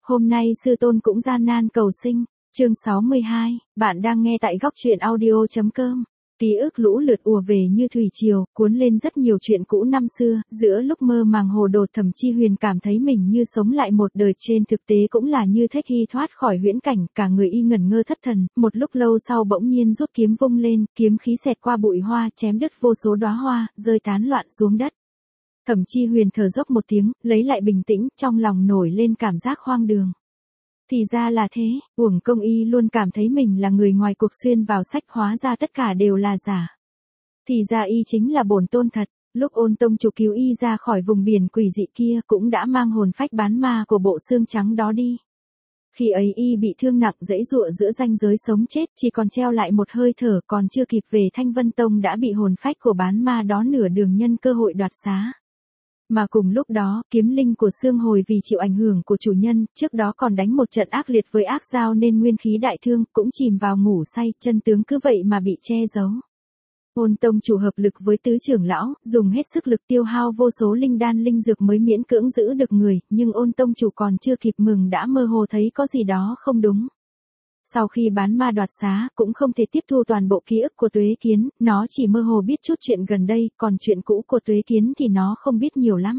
Hôm nay sư tôn cũng gian nan cầu sinh. Chương 62, bạn đang nghe tại góc truyện audio.com. Ký ức lũ lượt ùa về như thủy triều, cuốn lên rất nhiều chuyện cũ năm xưa, giữa lúc mơ màng hồ đồ Thẩm Chi Huyền cảm thấy mình như sống lại một đời, trên thực tế cũng là như thích hy thoát khỏi huyễn cảnh, cả người y ngẩn ngơ thất thần, một lúc lâu sau bỗng nhiên rút kiếm vung lên, kiếm khí xẹt qua bụi hoa, chém đứt vô số đóa hoa, rơi tán loạn xuống đất. Thẩm Chi Huyền thở dốc một tiếng, lấy lại bình tĩnh, trong lòng nổi lên cảm giác hoang đường. Thì ra là thế, uổng công y luôn cảm thấy mình là người ngoài cuộc xuyên vào sách, hóa ra tất cả đều là giả. Thì ra y chính là bổn tôn thật, lúc Ôn tông chủ cứu y ra khỏi vùng biển quỷ dị kia cũng đã mang hồn phách bán ma của bộ xương trắng đó đi. Khi ấy y bị thương nặng giãy giụa giữa ranh giới sống chết, chỉ còn treo lại một hơi thở, còn chưa kịp về Thanh Vân Tông đã bị hồn phách của bán ma đó nửa đường nhân cơ hội đoạt xá. Mà cùng lúc đó, kiếm linh của Sương Hồi vì chịu ảnh hưởng của chủ nhân, trước đó còn đánh một trận ác liệt với ác giao nên nguyên khí đại thương, cũng chìm vào ngủ say, chân tướng cứ vậy mà bị che giấu. Ôn tông chủ hợp lực với tứ trưởng lão, dùng hết sức lực tiêu hao vô số linh đan linh dược mới miễn cưỡng giữ được người, nhưng Ôn tông chủ còn chưa kịp mừng đã mơ hồ thấy có gì đó không đúng. Sau khi bán ma đoạt xá, cũng không thể tiếp thu toàn bộ ký ức của Tuế Kiến, nó chỉ mơ hồ biết chút chuyện gần đây, còn chuyện cũ của Tuế Kiến thì nó không biết nhiều lắm.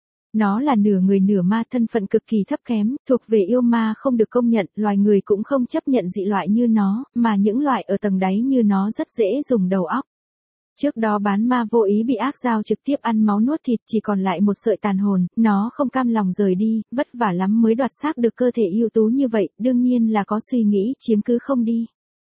Nó là nửa người nửa ma, thân phận cực kỳ thấp kém, thuộc về yêu ma không được công nhận, loài người cũng không chấp nhận dị loại như nó, mà những loại ở tầng đáy như nó rất dễ dùng đầu óc. Trước đó bán ma vô ý bị ác giao trực tiếp ăn máu nuốt thịt, chỉ còn lại một sợi tàn hồn, nó không cam lòng rời đi, vất vả lắm mới đoạt xác được cơ thể ưu tú như vậy, đương nhiên là có suy nghĩ chiếm cứ không đi.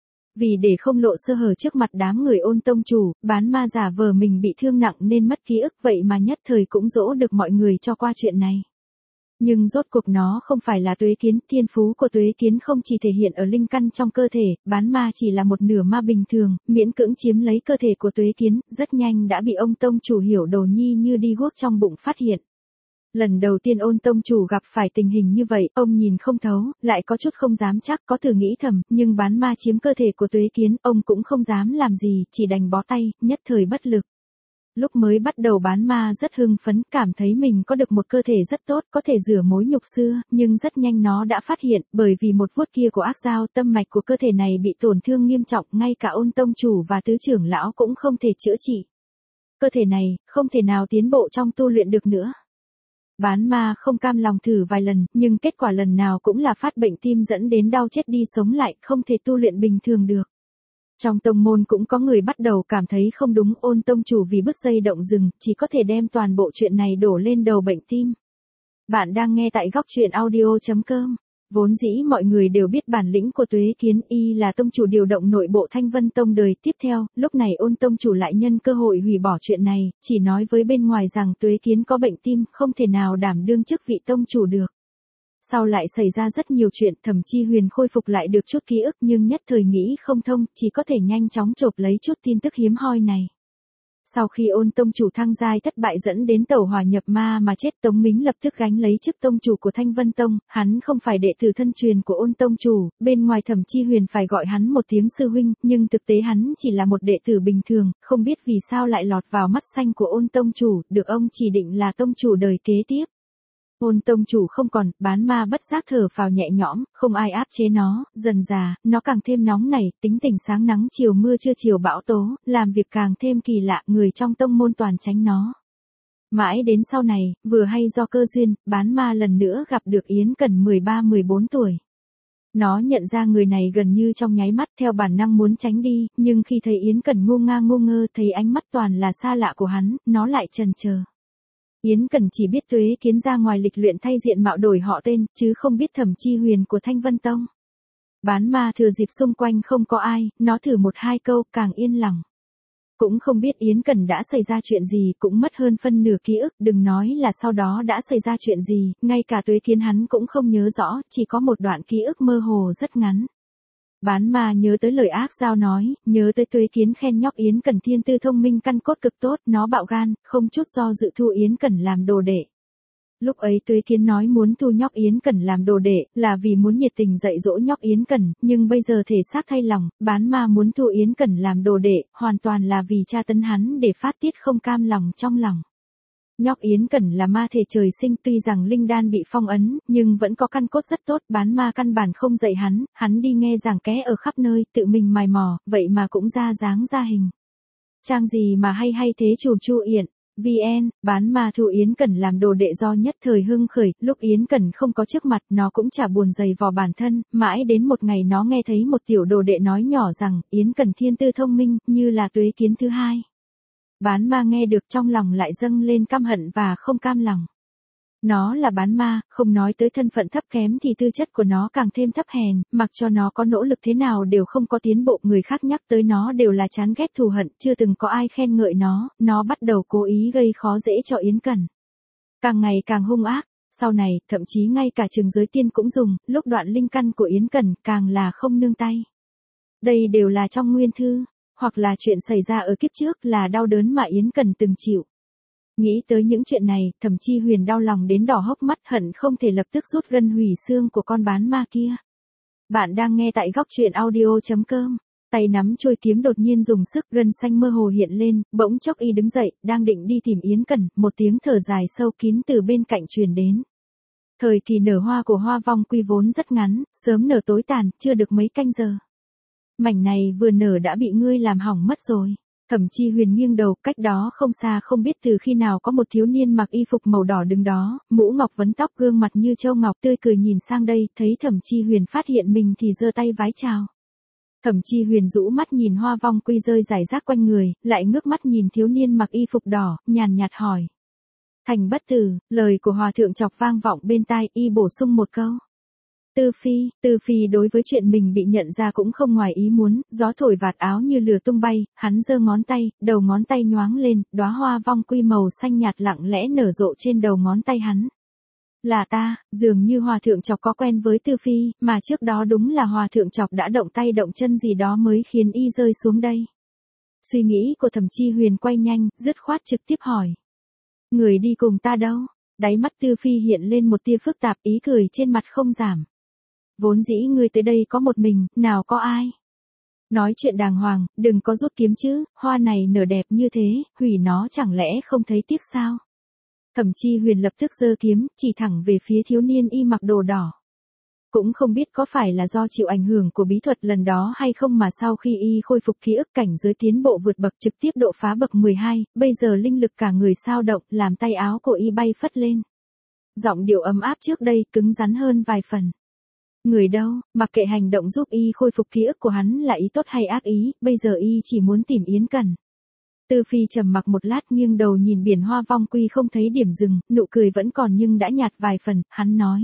Vì để không lộ sơ hở trước mặt đám người Ôn tông chủ, bán ma giả vờ mình bị thương nặng nên mất ký ức, vậy mà nhất thời cũng dỗ được mọi người cho qua chuyện này. Nhưng rốt cuộc nó không phải là Tuế Kiến, thiên phú của Tuế Kiến không chỉ thể hiện ở linh căn trong cơ thể, bán ma chỉ là một nửa ma bình thường, miễn cưỡng chiếm lấy cơ thể của Tuế Kiến, rất nhanh đã bị ông tông chủ hiểu đồ nhi như đi guốc trong bụng phát hiện. Lần đầu tiên Ôn tông chủ gặp phải tình hình như vậy, ông nhìn không thấu, lại có chút không dám chắc, có thử nghĩ thầm, nhưng bán ma chiếm cơ thể của Tuế Kiến, ông cũng không dám làm gì, chỉ đành bó tay, nhất thời bất lực. Lúc mới bắt đầu bán ma rất hưng phấn, cảm thấy mình có được một cơ thể rất tốt, có thể rửa mối nhục xưa, nhưng rất nhanh nó đã phát hiện, bởi vì một vuốt kia của ác giao, tâm mạch của cơ thể này bị tổn thương nghiêm trọng, ngay cả Ôn tông chủ và tứ trưởng lão cũng không thể chữa trị. Cơ thể này, không thể nào tiến bộ trong tu luyện được nữa. Bán ma không cam lòng thử vài lần, nhưng kết quả lần nào cũng là phát bệnh tim dẫn đến đau chết đi sống lại, không thể tu luyện bình thường được. Trong tông môn cũng có người bắt đầu cảm thấy không đúng, Ôn tông chủ vì bứt dây động rừng, chỉ có thể đem toàn bộ chuyện này đổ lên đầu bệnh tim. Bạn đang nghe tại góc truyện audio.com. Vốn dĩ mọi người đều biết bản lĩnh của Tuế Kiến, y là tông chủ điều động nội bộ Thanh Vân Tông đời tiếp theo, lúc này Ôn tông chủ lại nhân cơ hội hủy bỏ chuyện này, chỉ nói với bên ngoài rằng Tuế Kiến có bệnh tim, không thể nào đảm đương chức vị tông chủ được. Sau lại xảy ra rất nhiều chuyện, Thẩm Chi Huyền khôi phục lại được chút ký ức nhưng nhất thời nghĩ không thông, chỉ có thể nhanh chóng chộp lấy chút tin tức hiếm hoi này. Sau khi Ôn tông chủ thăng giai thất bại dẫn đến tẩu hỏa nhập ma mà chết, Tống Mính lập tức gánh lấy chức tông chủ của Thanh Vân Tông, hắn không phải đệ tử thân truyền của Ôn tông chủ, bên ngoài Thẩm Chi Huyền phải gọi hắn một tiếng sư huynh, nhưng thực tế hắn chỉ là một đệ tử bình thường, không biết vì sao lại lọt vào mắt xanh của Ôn tông chủ, được ông chỉ định là tông chủ đời kế tiếp. Ôn tông chủ không còn, bán ma bất giác thở phào nhẹ nhõm, không ai áp chế nó, dần dà, nó càng thêm nóng nảy, tính tình sáng nắng chiều mưa trưa chiều bão tố, làm việc càng thêm kỳ lạ, người trong tông môn toàn tránh nó. Mãi đến sau này, vừa hay do cơ duyên, bán ma lần nữa gặp được Yến Cẩn 13-14 tuổi. Nó nhận ra người này gần như trong nháy mắt, theo bản năng muốn tránh đi, nhưng khi thấy Yến Cẩn ngu ngơ thấy ánh mắt toàn là xa lạ của hắn, nó lại chần chờ. Yến Cẩn chỉ biết Tuế Kiến ra ngoài lịch luyện thay diện mạo đổi họ tên, chứ không biết Thẩm Chi Huyền của Thanh Vân Tông. Bán ma thừa dịp xung quanh không có ai, nó thử một hai câu, càng yên lòng. Cũng không biết Yến Cẩn đã xảy ra chuyện gì, cũng mất hơn phân nửa ký ức, đừng nói là sau đó đã xảy ra chuyện gì, ngay cả Tuế Kiến hắn cũng không nhớ rõ, chỉ có một đoạn ký ức mơ hồ rất ngắn. Bán ma nhớ tới lời ác giao nói, nhớ tới Tuế Kiến khen nhóc Yến Cẩn thiên tư thông minh căn cốt cực tốt, nó bạo gan, không chút do dự thu Yến Cẩn làm đồ đệ. Lúc ấy Tuế Kiến nói muốn thu nhóc Yến Cẩn làm đồ đệ, là vì muốn nhiệt tình dạy dỗ nhóc Yến Cẩn, nhưng bây giờ thể xác thay lòng, bán ma muốn thu Yến Cẩn làm đồ đệ, hoàn toàn là vì tra tấn hắn để phát tiết không cam lòng trong lòng. Nhóc Yến Cẩn là ma thể trời sinh, tuy rằng linh đan bị phong ấn, nhưng vẫn có căn cốt rất tốt, bán ma căn bản không dạy hắn đi nghe giảng ké ở khắp nơi, tự mình mài mò, vậy mà cũng ra dáng ra hình. Trang gì mà hay thế chùm Chu Yển. VN, bán ma thu Yến Cẩn làm đồ đệ do nhất thời hưng khởi, lúc Yến Cẩn không có trước mặt, nó cũng chả buồn giày vò bản thân, mãi đến một ngày nó nghe thấy một tiểu đồ đệ nói nhỏ rằng, Yến Cẩn thiên tư thông minh, như là tuế kiến thứ hai. Bán ma nghe được trong lòng lại dâng lên căm hận và không cam lòng. Nó là bán ma, không nói tới thân phận thấp kém thì tư chất của nó càng thêm thấp hèn, mặc cho nó có nỗ lực thế nào đều không có tiến bộ, người khác nhắc tới nó đều là chán ghét thù hận, chưa từng có ai khen ngợi nó bắt đầu cố ý gây khó dễ cho Yến Cẩn. Càng ngày càng hung ác, sau này, thậm chí ngay cả trường giới tiên cũng dùng, lúc đoạn linh căn của Yến Cẩn càng là không nương tay. Đây đều là trong nguyên thư, hoặc là chuyện xảy ra ở kiếp trước là đau đớn mà Yến Cẩn từng chịu. Nghĩ tới những chuyện này, Thẩm Chi Huyền đau lòng đến đỏ hốc mắt, hận không thể lập tức rút gân hủy xương của con bán ma kia. Bạn đang nghe tại góc truyện audio.com. Tay nắm chuôi kiếm đột nhiên dùng sức, gân xanh mơ hồ hiện lên, bỗng chốc y đứng dậy, đang định đi tìm Yến Cẩn, một tiếng thở dài sâu kín từ bên cạnh truyền đến. Thời kỳ nở hoa của Hoa Vong Quy vốn rất ngắn, sớm nở tối tàn, chưa được mấy canh giờ. Mảnh này vừa nở đã bị ngươi làm hỏng mất rồi. Thẩm Chi Huyền nghiêng đầu, cách đó không xa không biết từ khi nào có một thiếu niên mặc y phục màu đỏ đứng đó, mũ ngọc vấn tóc, gương mặt như châu ngọc, tươi cười nhìn sang đây, thấy Thẩm Chi Huyền phát hiện mình thì giơ tay vái chào. Thẩm Chi Huyền rũ mắt nhìn Hoa Vong Quy rơi rải rác quanh người, lại ngước mắt nhìn thiếu niên mặc y phục đỏ, nhàn nhạt hỏi. Thành bất tử, lời của Hòa thượng chọc vang vọng bên tai, y bổ sung một câu. Tư Phi đối với chuyện mình bị nhận ra cũng không ngoài ý muốn, gió thổi vạt áo như lửa tung bay, hắn giơ ngón tay, đầu ngón tay nhoáng lên, đóa hoa vong quy màu xanh nhạt lặng lẽ nở rộ trên đầu ngón tay hắn. Là ta, dường như Hòa thượng chọc có quen với Tư Phi, mà trước đó đúng là Hòa thượng chọc đã động tay động chân gì đó mới khiến y rơi xuống đây. Suy nghĩ của Thẩm Chi Huyền quay nhanh, dứt khoát trực tiếp hỏi. Người đi cùng ta đâu? Đáy mắt Tư Phi hiện lên một tia phức tạp, ý cười trên mặt không giảm. Vốn dĩ ngươi tới đây có một mình, nào có ai. Nói chuyện đàng hoàng, đừng có rút kiếm chứ, hoa này nở đẹp như thế, hủy nó chẳng lẽ không thấy tiếc sao? Thẩm Chi Huyền lập tức giơ kiếm, chỉ thẳng về phía thiếu niên y mặc đồ đỏ. Cũng không biết có phải là do chịu ảnh hưởng của bí thuật lần đó hay không mà sau khi y khôi phục ký ức, cảnh giới tiến bộ vượt bậc, trực tiếp độ phá bậc 12, bây giờ linh lực cả người sao động, làm tay áo của y bay phất lên. Giọng điệu ấm áp trước đây cứng rắn hơn vài phần. Người đâu, mặc kệ hành động giúp y khôi phục ký ức của hắn là ý tốt hay ác ý, bây giờ y chỉ muốn tìm Yến Cẩn. Tư Phi trầm mặc một lát, nghiêng đầu nhìn biển Hoa Vong Quy không thấy điểm dừng, nụ cười vẫn còn nhưng đã nhạt vài phần, hắn nói.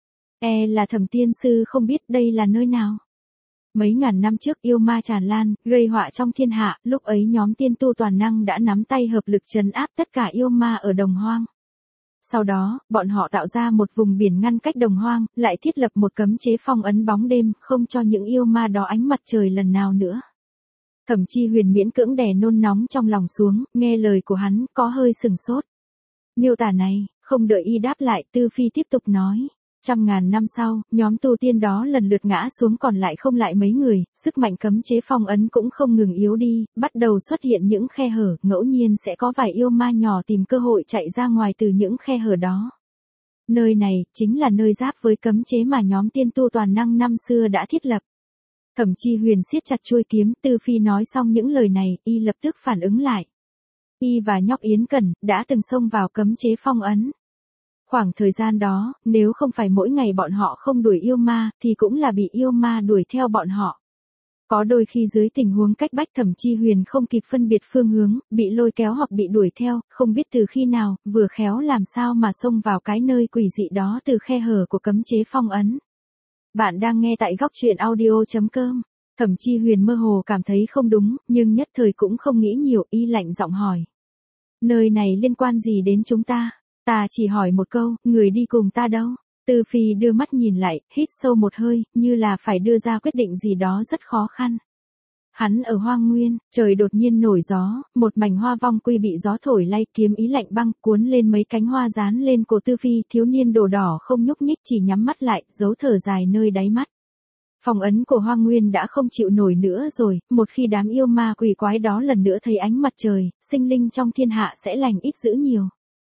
Là Thẩm tiên sư không biết đây là nơi nào. Mấy ngàn năm trước yêu ma tràn lan, gây họa trong thiên hạ, lúc ấy nhóm tiên tu toàn năng đã nắm tay hợp lực trấn áp tất cả yêu ma ở Đồng Hoang. Sau đó, bọn họ tạo ra một vùng biển ngăn cách Đồng Hoang, lại thiết lập một cấm chế phong ấn bóng đêm, không cho những yêu ma đó ánh mặt trời lần nào nữa. Thẩm Chi Huyền miễn cưỡng đè nôn nóng trong lòng xuống, nghe lời của hắn, có hơi sừng sốt. Miêu tả này, không đợi y đáp lại, Tư Phi tiếp tục nói. 100.000 năm sau, nhóm tu tiên đó lần lượt ngã xuống, còn lại không lại mấy người, sức mạnh cấm chế phong ấn cũng không ngừng yếu đi, bắt đầu xuất hiện những khe hở, ngẫu nhiên sẽ có vài yêu ma nhỏ tìm cơ hội chạy ra ngoài từ những khe hở đó. Nơi này, chính là nơi giáp với cấm chế mà nhóm tiên tu toàn năng năm xưa đã thiết lập. Thẩm Chi Huyền siết chặt chuôi kiếm, Tư Phi nói xong những lời này, y lập tức phản ứng lại. Y và nhóc Yến Cẩn, đã từng xông vào cấm chế phong ấn. Khoảng thời gian đó, nếu không phải mỗi ngày bọn họ không đuổi yêu ma, thì cũng là bị yêu ma đuổi theo bọn họ. Có đôi khi dưới tình huống cách bách, Thẩm Chi Huyền không kịp phân biệt phương hướng, bị lôi kéo hoặc bị đuổi theo, không biết từ khi nào, vừa khéo làm sao mà xông vào cái nơi quỷ dị đó từ khe hở của cấm chế phong ấn. Bạn đang nghe tại góc truyện audio.com. Thẩm Chi Huyền mơ hồ cảm thấy không đúng, nhưng nhất thời cũng không nghĩ nhiều, y lạnh giọng hỏi. Nơi này liên quan gì đến chúng ta? Ta chỉ hỏi một câu, người đi cùng ta đâu? Tư Phi đưa mắt nhìn lại, hít sâu một hơi, như là phải đưa ra quyết định gì đó rất khó khăn. Hắn ở Hoang Nguyên, trời đột nhiên nổi gió, một mảnh hoa vong quy bị gió thổi lay, kiếm ý lạnh băng cuốn lên mấy cánh hoa dán lên cổ Tư Phi, thiếu niên đồ đỏ không nhúc nhích, chỉ nhắm mắt lại, giấu thở dài nơi đáy mắt. Phong ấn của Hoang Nguyên đã không chịu nổi nữa rồi, một khi đám yêu ma quỷ quái đó lần nữa thấy ánh mặt trời, sinh linh trong thiên hạ sẽ lành ít dữ nhiều.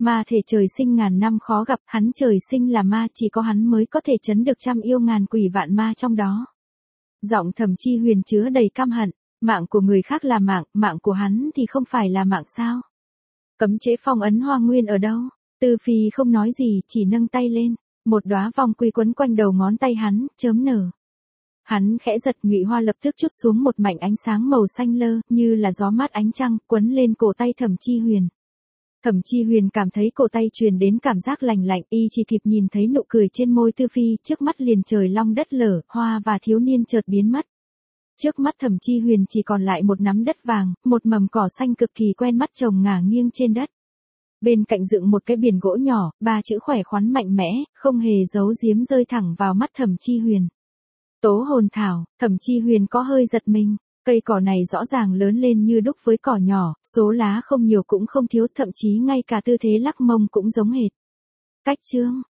Ma thể trời sinh ngàn năm khó gặp, hắn trời sinh là ma, chỉ có hắn mới có thể chấn được trăm yêu ngàn quỷ vạn ma trong đó. Giọng Thẩm Chi Huyền chứa đầy căm hận, mạng của người khác là mạng, mạng của hắn thì không phải là mạng sao? Cấm chế phong ấn Hoa Nguyên ở đâu? Tư Phi không nói gì, chỉ nâng tay lên, một đóa vòng quy quấn quanh đầu ngón tay hắn, chớm nở. Hắn khẽ giật, nhụy hoa lập tức chút xuống một mảnh ánh sáng màu xanh lơ, như là gió mát ánh trăng, quấn lên cổ tay Thẩm Chi Huyền. Thẩm Chi Huyền cảm thấy cổ tay truyền đến cảm giác lành lạnh, y chỉ kịp nhìn thấy nụ cười trên môi Tư Phi, trước mắt liền trời long đất lở, hoa và thiếu niên chợt biến mất. Trước mắt Thẩm Chi Huyền chỉ còn lại một nắm đất vàng, một mầm cỏ xanh cực kỳ quen mắt trồng ngả nghiêng trên đất. Bên cạnh dựng một cái biển gỗ nhỏ, ba chữ khỏe khoắn mạnh mẽ, không hề giấu giếm rơi thẳng vào mắt Thẩm Chi Huyền. Tố hồn thảo. Thẩm Chi Huyền có hơi giật mình. Cây cỏ này rõ ràng lớn lên như đúc với cỏ nhỏ, số lá không nhiều cũng không thiếu, thậm chí ngay cả tư thế lắc mông cũng giống hệt. Cách chương.